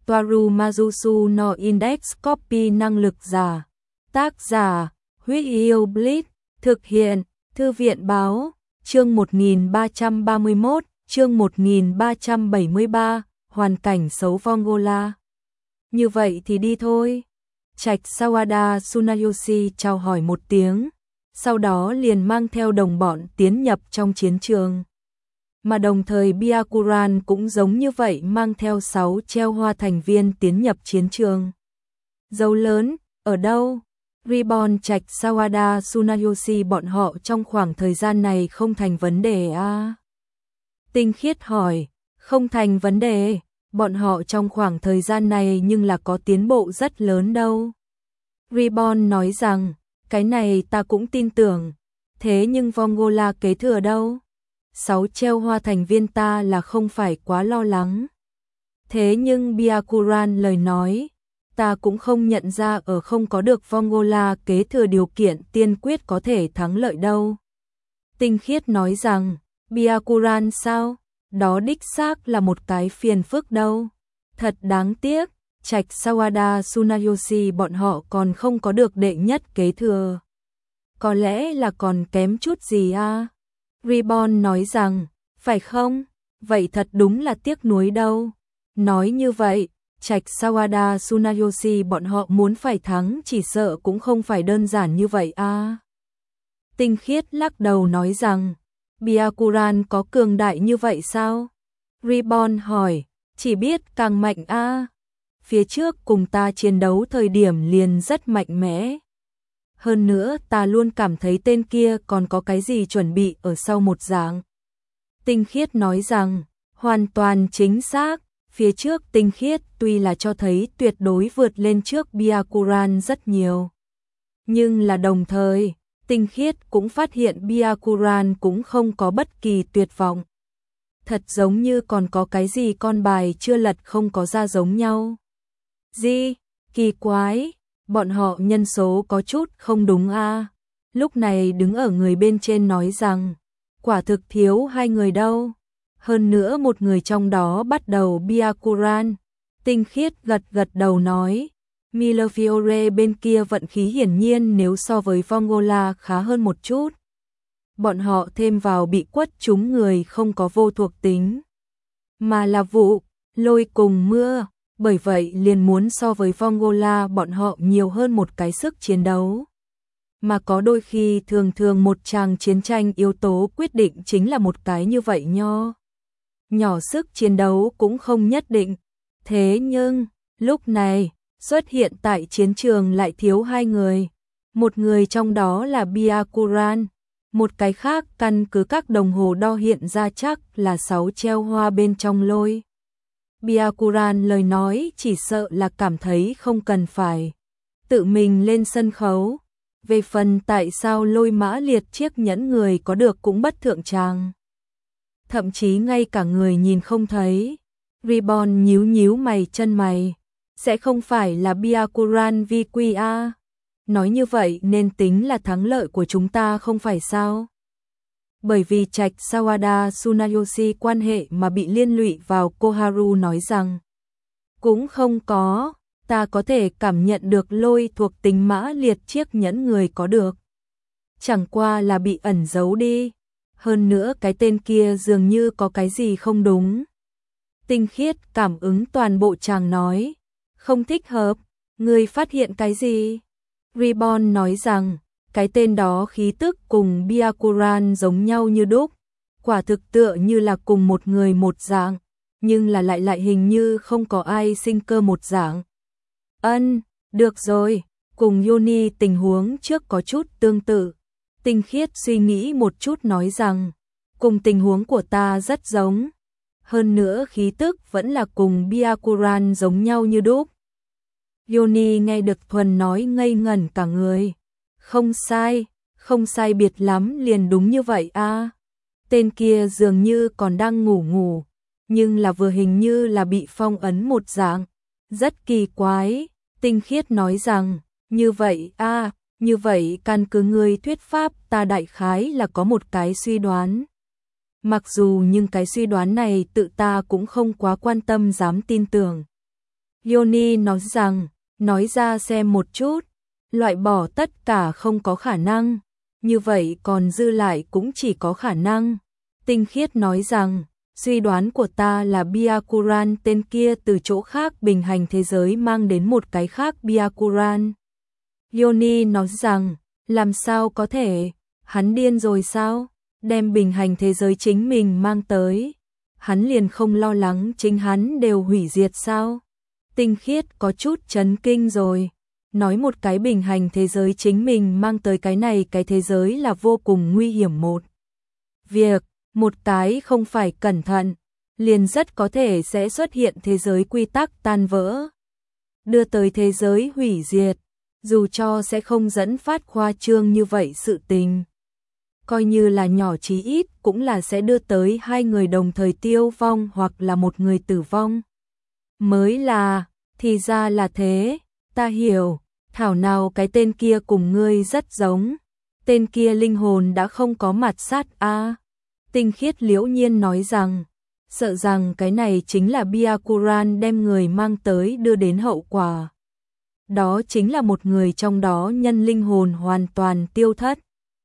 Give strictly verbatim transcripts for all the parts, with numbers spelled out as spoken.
Toaru Majusu no Index Copy năng lực giả. Tác giả, Huyết Yêu Blitz, thực hiện, Thư viện báo, chương một nghìn ba trăm ba mươi mốt, chương một nghìn ba trăm bảy mươi ba, hoàn cảnh xấu Vongola. Như vậy thì đi thôi. Trạch Sawada Tsunayoshi chào hỏi một tiếng, sau đó liền mang theo đồng bọn tiến nhập trong chiến trường. Mà đồng thời Byakuran cũng giống như vậy mang theo sáu treo hoa thành viên tiến nhập chiến trường. Dấu lớn, ở đâu? Ribbon Trạch Sawada Tsunayoshi bọn họ trong khoảng thời gian này không thành vấn đề à? Tinh Khiết hỏi, không thành vấn đề, bọn họ trong khoảng thời gian này nhưng là có tiến bộ rất lớn đâu. Ribbon nói rằng, cái này ta cũng tin tưởng, thế nhưng Vongola kế thừa đâu? Sáu treo hoa thành viên ta là không phải quá lo lắng. Thế nhưng Byakuran lời nói, ta cũng không nhận ra ở không có được Vongola kế thừa điều kiện tiên quyết có thể thắng lợi đâu. Tinh Khiết nói rằng, Byakuran sao? Đó đích xác là một cái phiền phức đâu. Thật đáng tiếc, Trạch Sawada Tsunayoshi bọn họ còn không có được đệ nhất kế thừa. Có lẽ là còn kém chút gì à? Ribbon nói rằng, phải không? Vậy thật đúng là tiếc nuối đâu. Nói như vậy, Trạch Sawada Tsunayoshi bọn họ muốn phải thắng chỉ sợ cũng không phải đơn giản như vậy à? Tinh Khiết lắc đầu nói rằng, Byakuran có cường đại như vậy sao? Ribbon hỏi, chỉ biết càng mạnh a. Phía trước cùng ta chiến đấu thời điểm liền rất mạnh mẽ. Hơn nữa ta luôn cảm thấy tên kia còn có cái gì chuẩn bị ở sau một dạng. Tinh Khiết nói rằng, hoàn toàn chính xác, phía trước Tinh Khiết tuy là cho thấy tuyệt đối vượt lên trước Byakuran rất nhiều. Nhưng là đồng thời, Tinh Khiết cũng phát hiện Byakuran cũng không có bất kỳ tuyệt vọng. Thật giống như còn có cái gì con bài chưa lật không có ra giống nhau. Gì? Kỳ quái, bọn họ nhân số có chút không đúng a. Lúc này đứng ở người bên trên nói rằng, quả thực thiếu hai người đâu. Hơn nữa một người trong đó bắt đầu Byakuran. Tinh Khiết gật gật đầu nói, Millefiore bên kia vận khí hiển nhiên nếu so với Vongola khá hơn một chút. Bọn họ thêm vào bị quất trúng người không có vô thuộc tính, mà là vụ, lôi cùng mưa, bởi vậy liền muốn so với Vongola bọn họ nhiều hơn một cái sức chiến đấu. Mà có đôi khi thường thường một tràng chiến tranh yếu tố quyết định chính là một cái như vậy nho. Nhỏ sức chiến đấu cũng không nhất định, thế nhưng, lúc này, xuất hiện tại chiến trường lại thiếu hai người. Một người trong đó là Byakuran, một cái khác căn cứ các đồng hồ đo hiện ra chắc là sáu treo hoa bên trong lôi. Byakuran lời nói chỉ sợ là cảm thấy không cần phải tự mình lên sân khấu. Về phần tại sao lôi mã liệt chiếc nhẫn người có được cũng bất thượng tràng. Thậm chí ngay cả người nhìn không thấy. Ribbon nhíu nhíu mày chân mày. Sẽ không phải là Byakuran vi quy a. Nói như vậy nên tính là thắng lợi của chúng ta không phải sao? Bởi vì Trạch Sawada Tsunayoshi quan hệ mà bị liên lụy vào Koharu nói rằng, cũng không có, ta có thể cảm nhận được lôi thuộc tính mã liệt chiếc nhẫn người có được. Chẳng qua là bị ẩn giấu đi. Hơn nữa cái tên kia dường như có cái gì không đúng. Tinh Khiết cảm ứng toàn bộ chàng nói, không thích hợp, người phát hiện cái gì? Ribbon nói rằng, cái tên đó khí tức cùng Byakuran giống nhau như đúc, quả thực tựa như là cùng một người một dạng, nhưng là lại lại hình như không có ai sinh cơ một dạng. Ân, được rồi, cùng Yoni tình huống trước có chút tương tự. Tinh Khiết suy nghĩ một chút nói rằng, cùng tình huống của ta rất giống. Hơn nữa khí tức vẫn là cùng Byakuran giống nhau như đúc. Yoni nghe được thuần nói ngây ngẩn cả người. Không sai, không sai biệt lắm liền đúng như vậy a. Tên kia dường như còn đang ngủ ngủ, nhưng là vừa hình như là bị phong ấn một dạng. Rất kỳ quái, Tinh Khiết nói rằng, như vậy a, như vậy căn cứ ngươi thuyết pháp ta đại khái là có một cái suy đoán. Mặc dù nhưng cái suy đoán này tự ta cũng không quá quan tâm dám tin tưởng. Yoni nói rằng, nói ra xem một chút, loại bỏ tất cả không có khả năng, như vậy còn dư lại cũng chỉ có khả năng. Tinh khiết nói rằng, suy đoán của ta là Byakuran tên kia từ chỗ khác bình hành thế giới mang đến một cái khác Byakuran. Yoni nói rằng, làm sao có thể, hắn điên rồi sao, đem bình hành thế giới chính mình mang tới. Hắn liền không lo lắng chính hắn đều hủy diệt sao? Tinh khiết có chút chấn kinh rồi. Nói một cái bình hành thế giới chính mình mang tới cái này cái thế giới là vô cùng nguy hiểm một việc, một cái không phải cẩn thận, liền rất có thể sẽ xuất hiện thế giới quy tắc tan vỡ, đưa tới thế giới hủy diệt, dù cho sẽ không dẫn phát khoa trương như vậy sự tình. Coi như là nhỏ chí ít cũng là sẽ đưa tới hai người đồng thời tiêu vong hoặc là một người tử vong. Mới là, thì ra là thế, ta hiểu, thảo nào cái tên kia cùng ngươi rất giống, tên kia linh hồn đã không có mặt sát a. À. Tinh khiết liễu nhiên nói rằng, sợ rằng cái này chính là Byakuran đem người mang tới đưa đến hậu quả. Đó chính là một người trong đó nhân linh hồn hoàn toàn tiêu thất.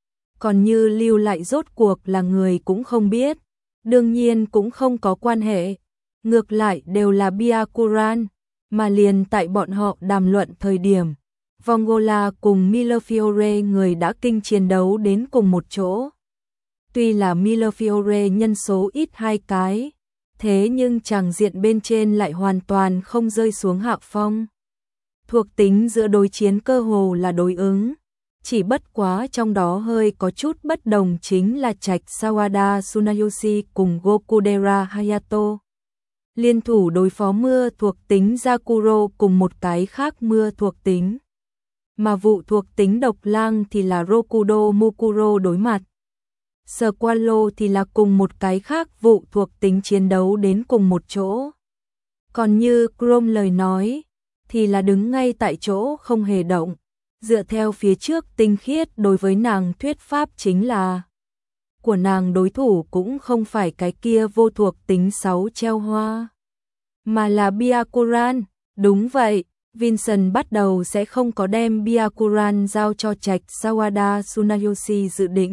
Còn như lưu lại rốt cuộc là người cũng không biết, đương nhiên cũng không có quan hệ, ngược lại đều là Byakuran, mà liền tại bọn họ đàm luận thời điểm, Vongola cùng Millefiore người đã kinh chiến đấu đến cùng một chỗ. Tuy là Millefiore nhân số ít hai cái, thế nhưng tràng diện bên trên lại hoàn toàn không rơi xuống hạ phong. Thuộc tính giữa đối chiến cơ hồ là đối ứng. Chỉ bất quá trong đó hơi có chút bất đồng chính là trạch Sawada Tsunayoshi cùng Gokudera Hayato. Liên thủ đối phó mưa thuộc tính Zakuro cùng một cái khác mưa thuộc tính. Mà vụ thuộc tính độc lang thì là Rokudo Mukuro đối mặt. Squalo thì là cùng một cái khác vụ thuộc tính chiến đấu đến cùng một chỗ. Còn như Chrome lời nói, thì là đứng ngay tại chỗ không hề động. Dựa theo phía trước tinh khiết đối với nàng thuyết pháp chính là của nàng đối thủ cũng không phải cái kia vô thuộc tính sáu treo hoa, mà là Byakuran. Đúng vậy, Vincent bắt đầu sẽ không có đem Byakuran giao cho trạch Sawada Tsunayoshi dự định.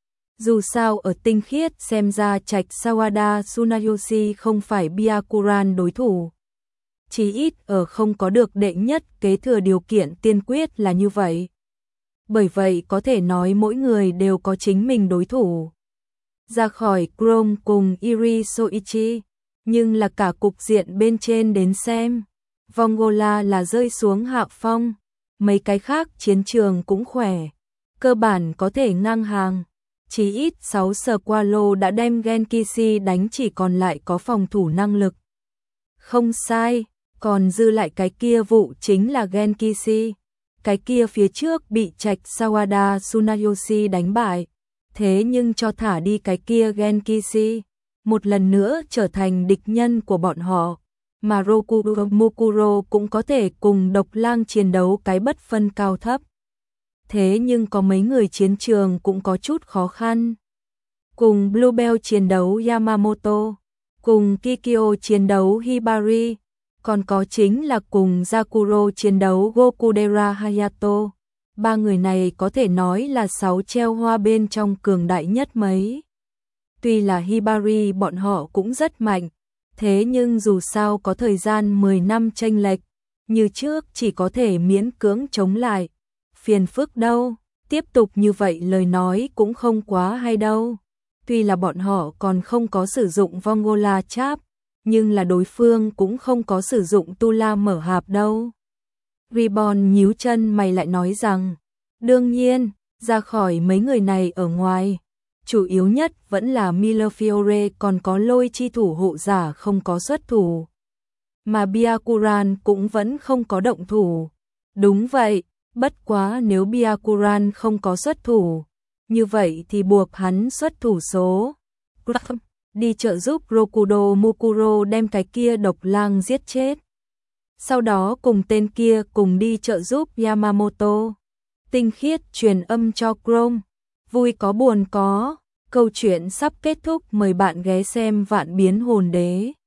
Dù sao ở tinh khiết xem ra trạch Sawada Tsunayoshi không phải Byakuran đối thủ. Chỉ ít ở không có được đệ nhất kế thừa điều kiện tiên quyết là như vậy. Bởi vậy có thể nói mỗi người đều có chính mình đối thủ. Ra khỏi Chrome cùng Iri Soichi, nhưng là cả cục diện bên trên đến xem. Vongola là rơi xuống hạ phong, mấy cái khác chiến trường cũng khỏe, cơ bản có thể ngang hàng. Chỉ ít sáu Squalo đã đem Genkishi đánh chỉ còn lại có phòng thủ năng lực. Không sai. Còn dư lại cái kia vụ chính là Genkishi, cái kia phía trước bị trạch Sawada Tsunayoshi đánh bại, thế nhưng cho thả đi cái kia Genkishi, một lần nữa trở thành địch nhân của bọn họ, mà Rokudo Mukuro cũng có thể cùng độc lang chiến đấu cái bất phân cao thấp. Thế nhưng có mấy người chiến trường cũng có chút khó khăn. Cùng Bluebell chiến đấu Yamamoto, cùng Kikyo chiến đấu Hibari, còn có chính là cùng Zakuro chiến đấu Gokudera Hayato. Ba người này có thể nói là sáu treo hoa bên trong cường đại nhất mấy. Tuy là Hibari bọn họ cũng rất mạnh, thế nhưng dù sao có thời gian mười năm chênh lệch, như trước chỉ có thể miễn cưỡng chống lại. Phiền phức đâu, tiếp tục như vậy lời nói cũng không quá hay đâu. Tuy là bọn họ còn không có sử dụng Vongola Chap, nhưng là đối phương cũng không có sử dụng tu la mở hạp đâu. Ribbon nhíu chân mày lại nói rằng, đương nhiên, ra khỏi mấy người này ở ngoài, chủ yếu nhất vẫn là Millefiore còn có lôi chi thủ hộ giả không có xuất thủ. Mà Byakuran cũng vẫn không có động thủ. Đúng vậy, bất quá nếu Byakuran không có xuất thủ, như vậy thì buộc hắn xuất thủ số. Đi trợ giúp Rokudo Mukuro đem cái kia độc lang giết chết. Sau đó cùng tên kia cùng đi trợ giúp Yamamoto. Tinh khiết truyền âm cho Chrome. Vui có buồn có. Câu chuyện sắp kết thúc, mời bạn ghé xem Vạn Biến Hồn Đế.